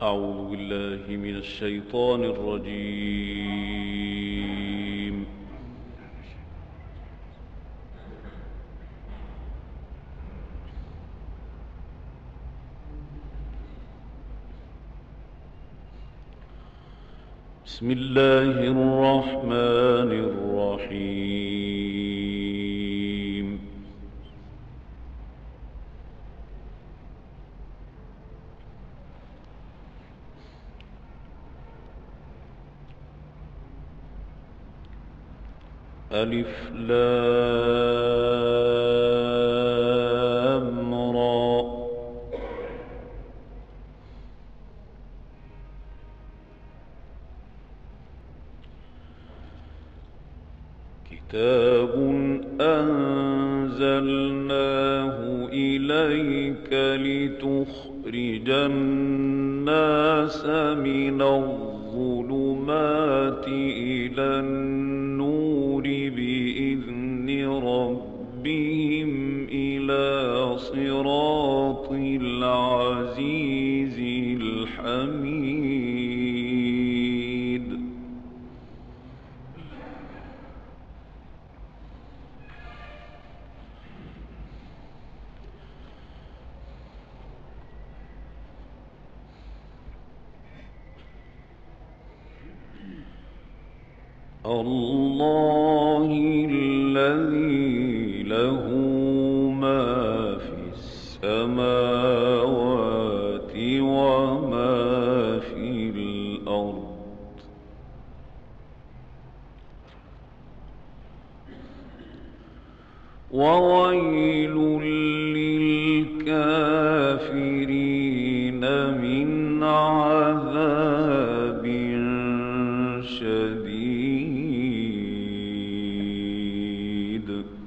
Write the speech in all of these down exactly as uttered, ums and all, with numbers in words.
أعوذ بالله من الشيطان الرجيم. بسم الله الرحمن الرحيم. ألف لام را. كتاب أنزلناه إليك لتخرج الناس من الظلمات إلى النور بإذن ربهم إلى صراط العزيز الحميد. الله الذي له ما في السماوات وما في الأرض. وويل للكافرين من عذاب شديد.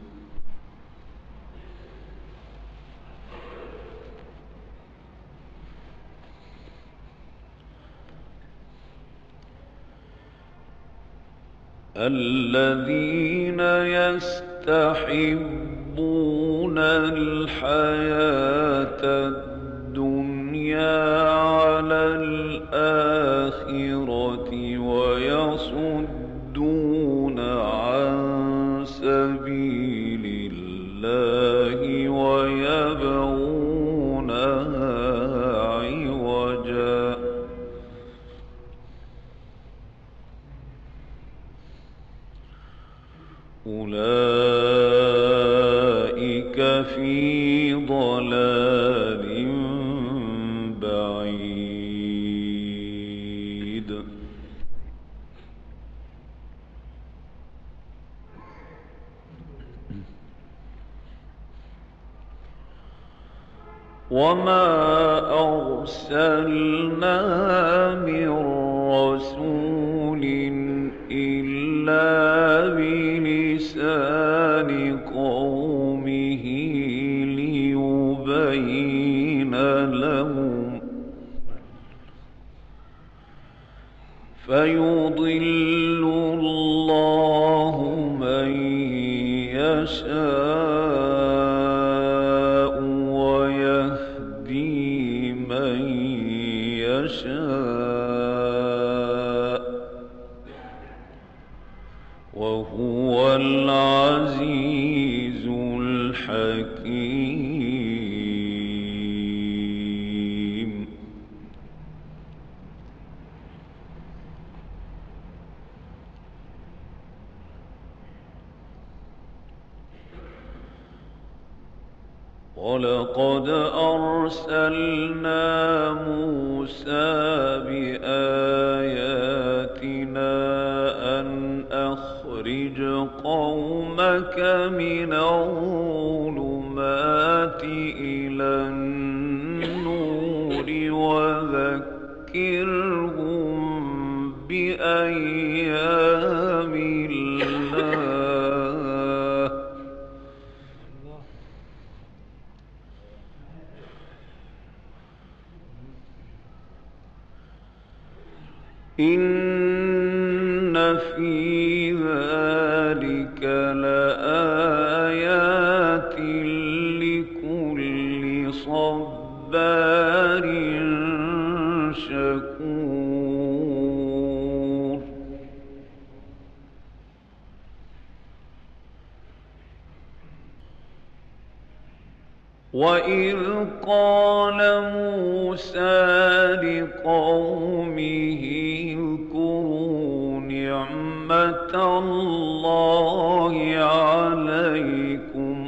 الذين يستحبون الحياة الدنيا على الآخرة ويصدون عن سبيل الله ويبغونها عوجا. أولئك في ضلال بعيد. وما أرسلنا من رسول إلا بلسان قومه ليبين لهم فيضل الله من يشاء ويهدي من يشاء وهو العزيز الحكيم. ولقد أرسلنا موسى بآياتنا أن أخرج قومك من الظلمات إلى النور وذكرهم بأيام الله. إن في ذلك لآيات لكل صبار شكور. وإذ قال موسى لقومه اذكروا نعمة الله عليكم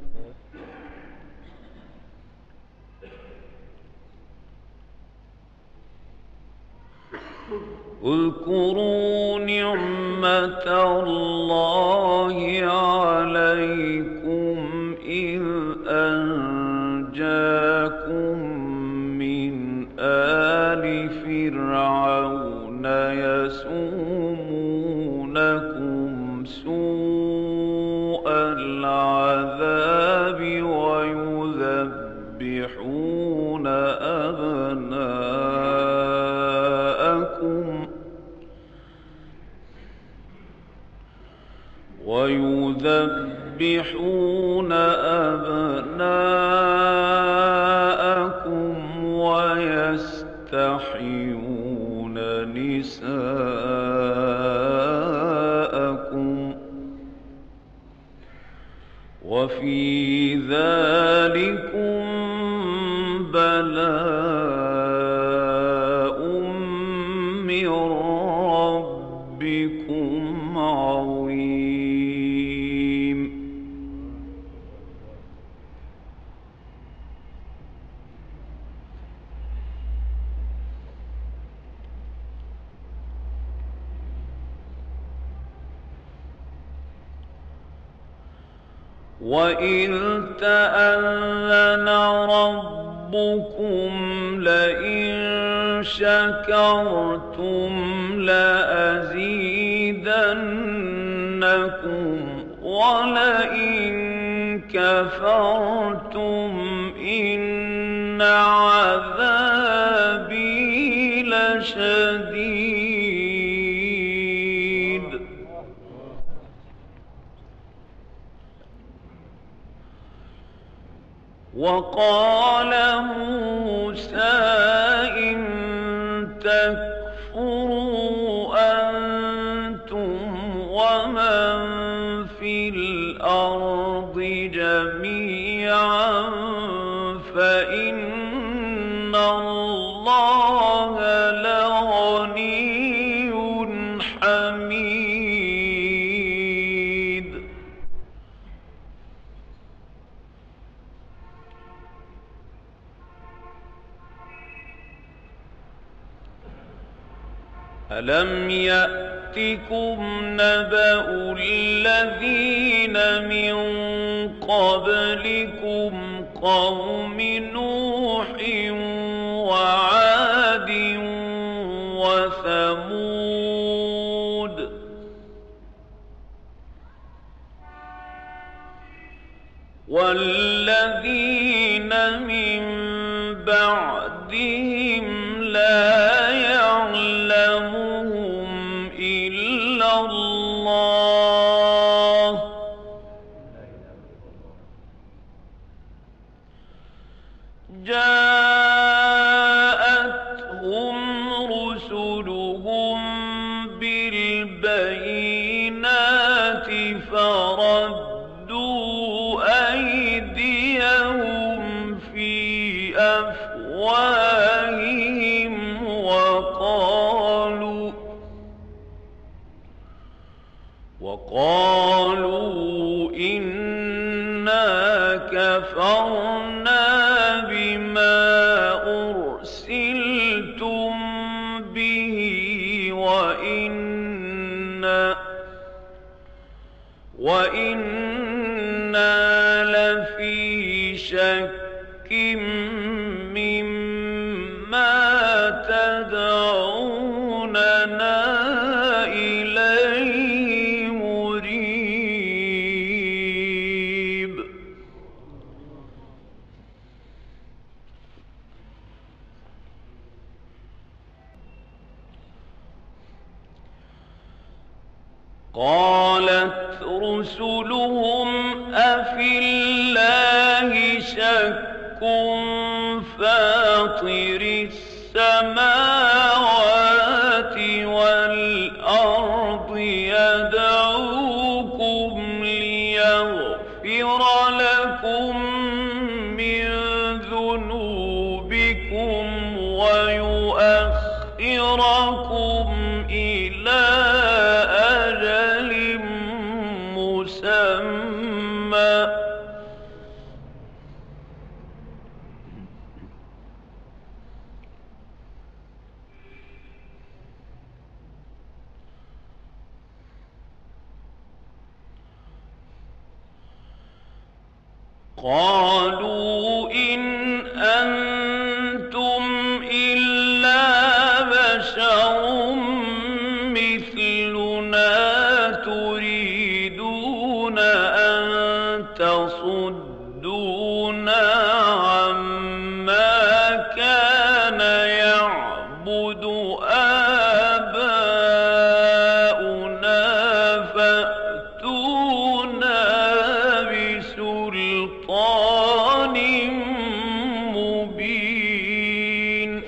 اذكروا نعمة الله عليكم إذ أنجاكم من آل فرعون يسومونكم سوء العذاب ويذبحون أبناءكم ويذبحون أبناءكم ويستحيون نساءكم وفي ذلكم بلاء من ربكم عظيم. وَإِذْ تَأَذَّنَ رَبُّكُمْ لَئِن شَكَرْتُمْ لَأَزِيدَنَّكُمْ وَلَئِن كَفَرْتُمْ إِنَّ عَذَابِي لَشَدِيدٌ. وقال موسى إن تكفروا أنتم ومن في الأرض جميعا فإن الله لغني حميد. ألم يأتكم نبأ الذين من قبلكم قوم نوح وعاد وثمود والذين من بعدهم لا يعلمهم إلا الله جاءتهم رسلهم بالبينات فردوا أيديهم في أفواههم وقالوا وقالوا إنا كفرنا بما أرسلتم به وإنا وإنا لفي شك مما تدعوننا إليه مريب. قالت رسلهم أفي الله شك فاطر السماوات والأرض يدعوكم ليغفر لكم من قالوا إن أنتم إلا بشر مثلنا تريدون أن تصدونا عما كان يعبد آباؤنا فأتونا بسلطان مبين.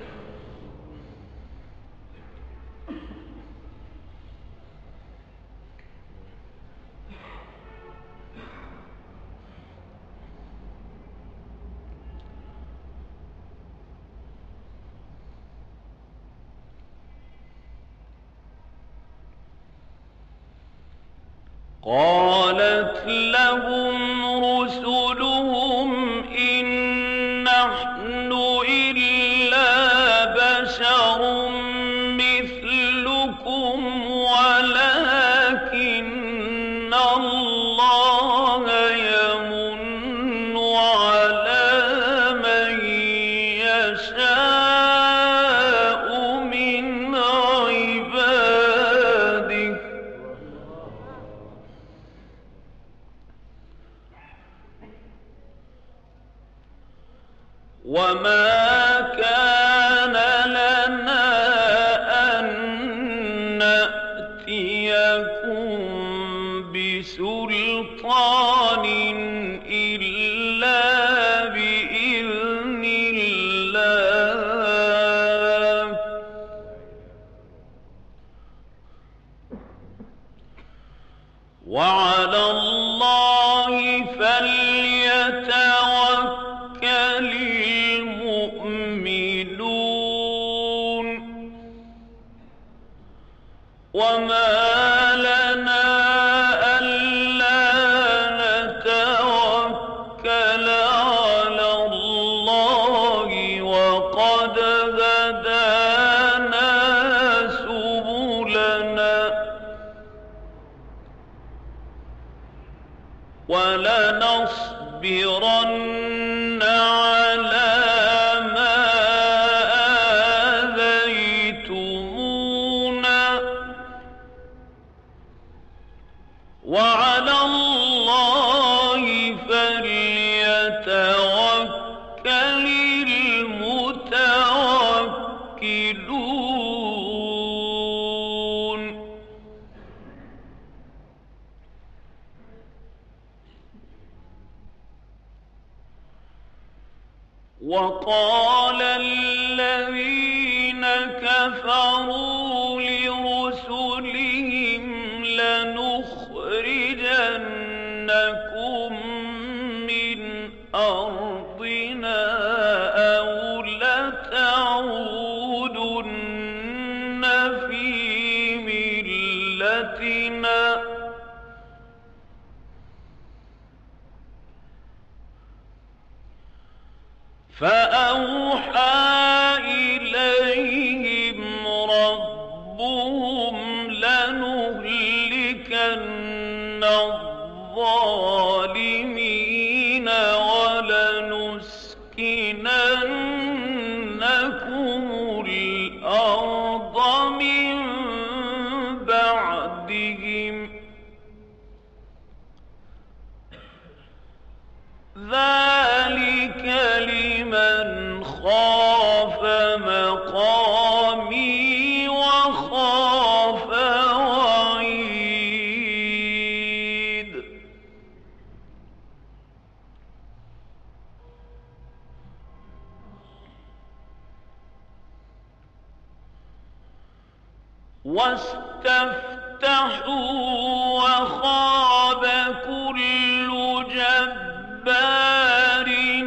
قالت لهم رسلهم إن نحن إلا بشر مثلكم ولكن الله يمن على من يشاء من عباده وما كان لنا أن نأتيكم بسلطان إلا بإذن الله وعلى الله فليتوكل المؤمنون. وما لنا ألا نتوكل على الله وقد هدانا سبلنا ولنصبرن على ما آذيتمونا وعلى الله فليتوكل المتوكلون. وقال الذين كفروا لرسلهم لنخرجنكم من أرضنا أو لتعودن في ملتنا فأوحى إليهم ربهم لنهلكن الظالمين ولنسكننكم الأرض من بعدهم ذلك لمن خاف مقامي وخاف وعيد. واستفتحوا وخاب كل جبار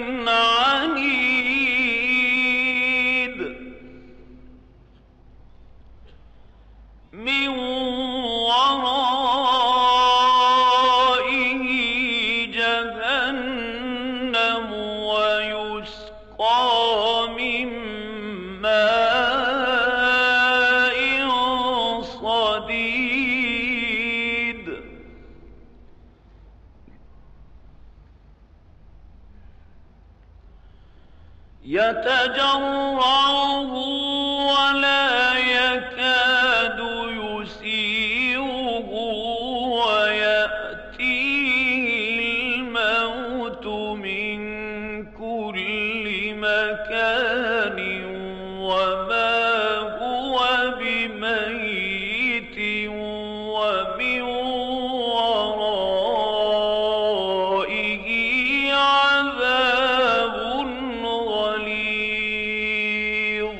عنيد من ورائه جهنم ويسقى من ماء صديد يتجرعه ولا يكاد يسيغه ويأتيه الموت من كل مكان وما هو بميت ومن ورائه عذاب غليظ.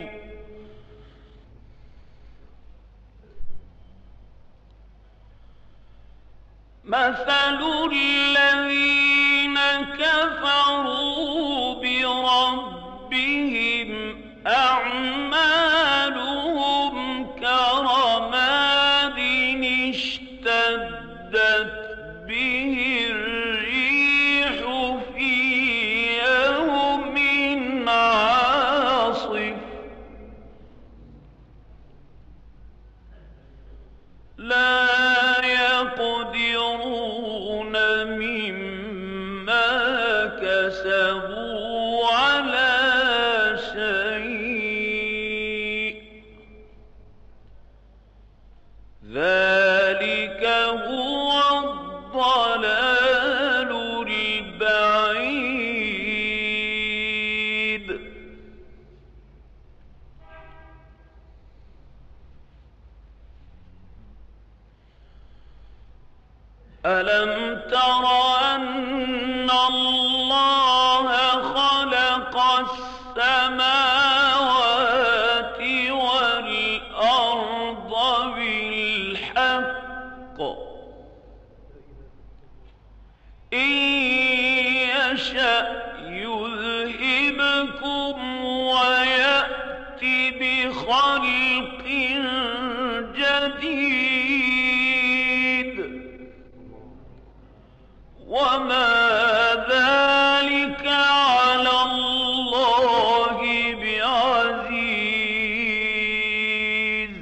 مثل الذين كفروا بربهم أعمالهم كرماد اشتدت به الريح في يوم عاصف لا يقدرون مما كسبوا على شيء ذلك هو الضلال البعيد. ألم تر أن الله خلق السماوات والأرض بالحق إن يشأ يذهبكم ويأت بخلق جديد وما ذلك على الله بعزيز.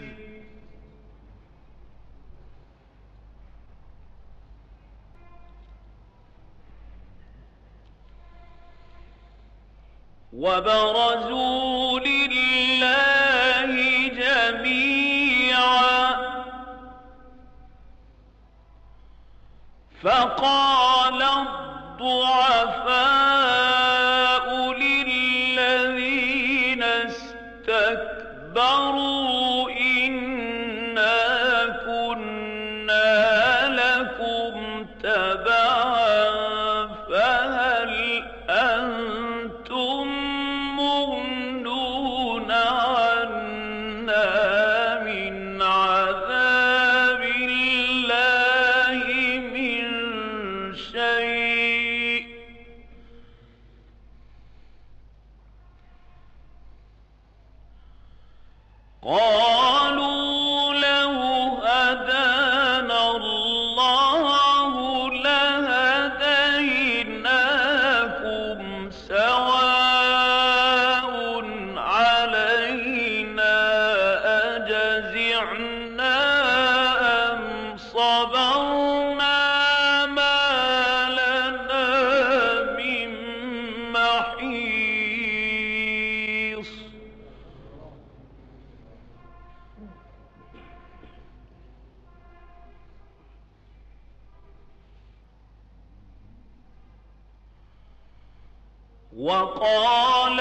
وبرزوا لله جميعا فقال الضعفاء للذين استكبروا إنا كنا لكم تبعا فهل أنتم مغنون عنا من عذاب الله من شيء قالوا لو هدانا الله لهديناكم سواء علينا أجزعنا أم صبرنا ما لنا من محيص. وقال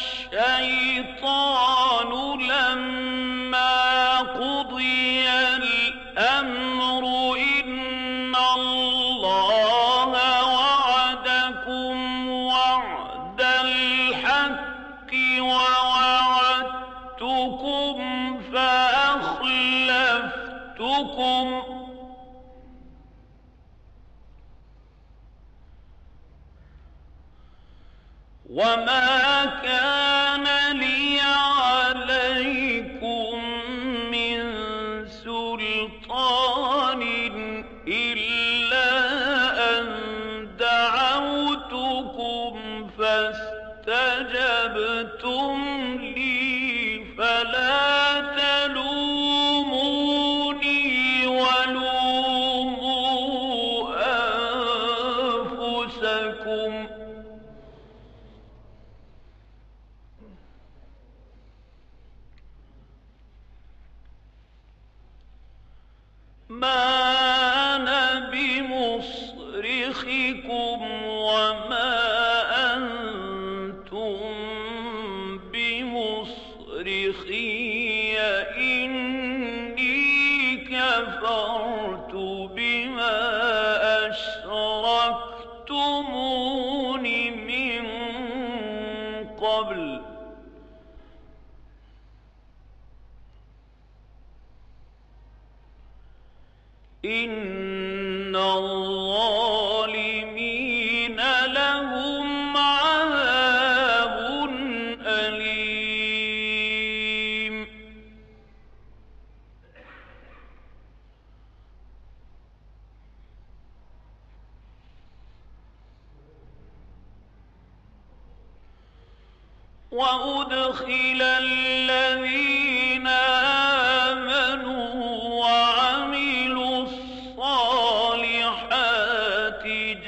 الشيطان لما قضي الأمر إن الله وعدكم وعد الحق ووعدتكم فأخلفتكم وما كان لي عليكم من سلطان إلا أن دعوتكم فاستجبتم لي فلا تلوموني ولوموا ما أنا بمصرخكم وما أنتم بمصرخي إني كفرت بما أشركتمون من قبل إن الظالمين لهم عذاب أليم. وأدخل الذين آمنوا وعملوا الصالحات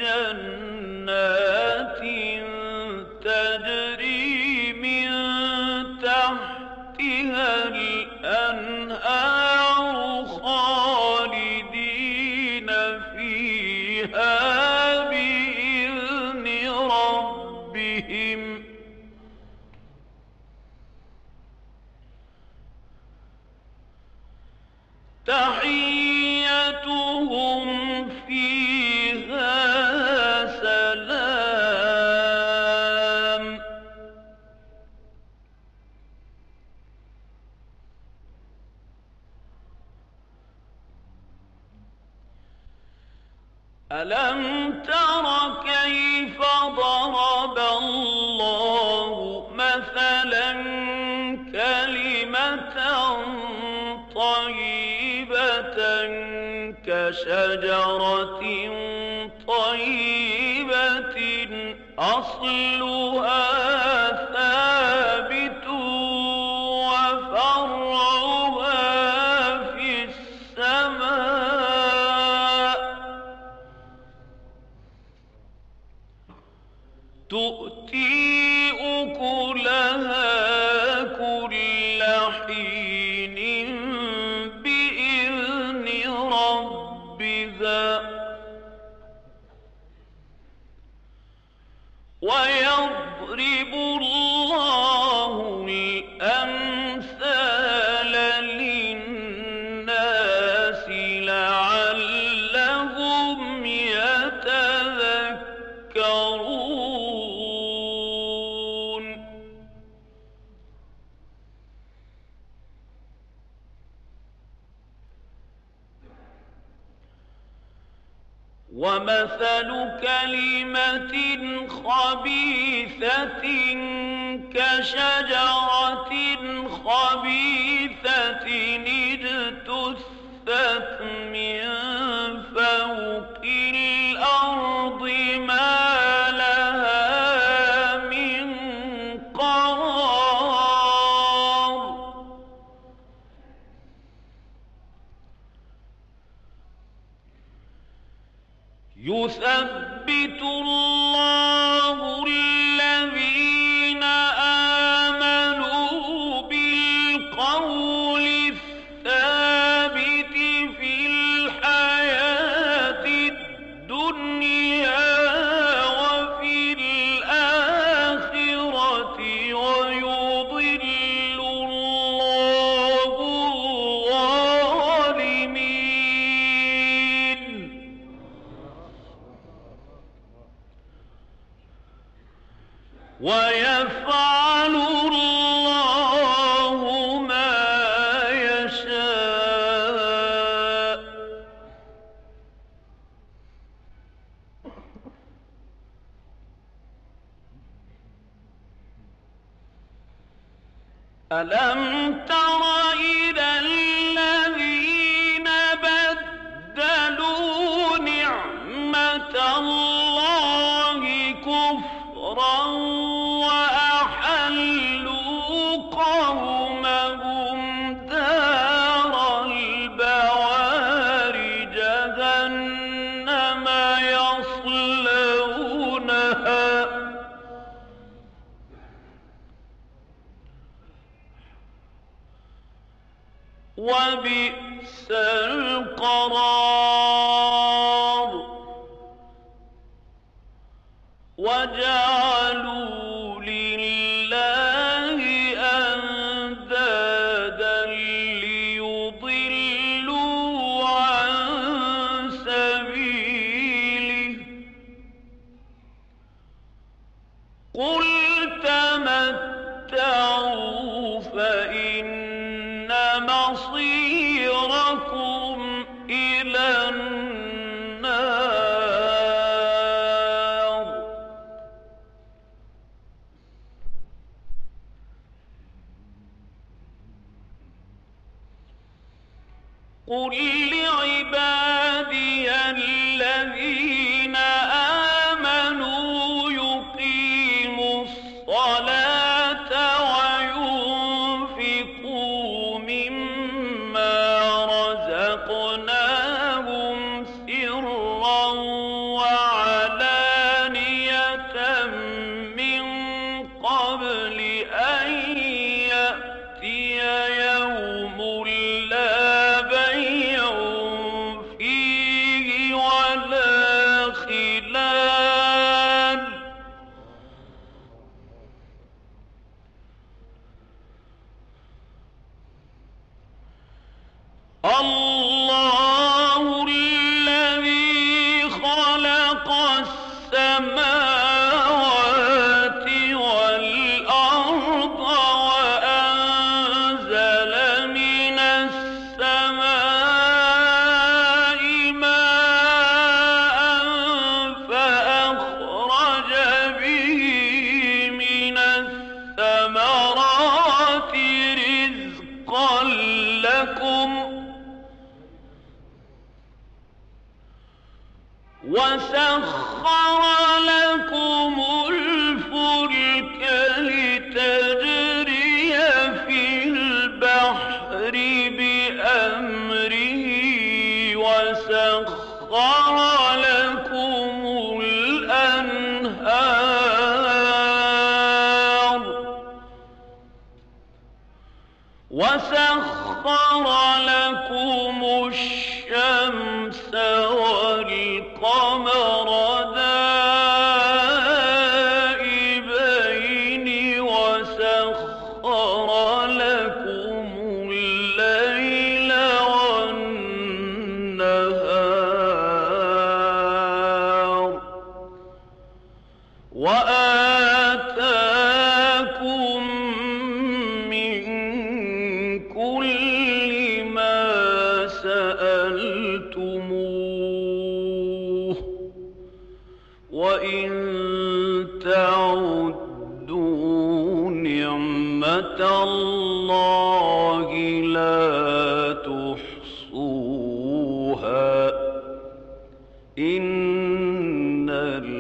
جنات تجري من تحتها الأنهار خالدين فيها بإذن ربهم تحيتهم فيها سلام. ألم تر كيف ضرب الله مثلا كلمة طيبة كشجرة طيبة أصلها ثابت وفرعها في السماء تؤتي أكلها كل حين بإذن ربها ويضرب الله الأمثال للناس لعلهم يتذكرون. ومثل كلمة خبيثة كشجرة خبيثة اجتثت من فوق الأرض ما لها من قرار. يثبت الله الذين آمنوا بالقول الثابت في الحياة الدنيا وفي الآخرة ويضل الله الظالمين. ويفعل الله ما يشاء. ألم تر إلى الذين بدلوا نعمة الله كفرا وأحلوا قومهم دار البوار جهنم يصلونها وبئس القرار وجعلوا لله أندادا ليضلوا عن سبيله قل تمتعوا فإن مصيركم إلى النار قل لعبادي الذين آمنوا يقيموا الصلاة وينفقوا مما رزقناهم سرا وعلانية من قبل أن يأتي يوم لا بيع فيه ولا خلال الله الذي خلق السماوات والأرض وأنزل من السماء ماء فأخرج به من الثمرات رزقا لكم وسخر لكم الفلك لتجري في البحر بأمره وسخر لكم الأنهار وسخر لكم الشمس والقمر دائبين وسخر لكم الليل والنهار وآتاكم من كل ما سألتموه وإن تعدوا نعمة الله لا تحصوها إن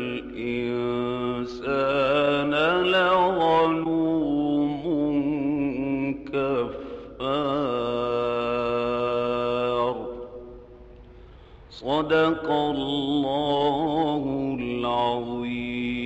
الإنسان لظلوم كفار صدق الله العظيم.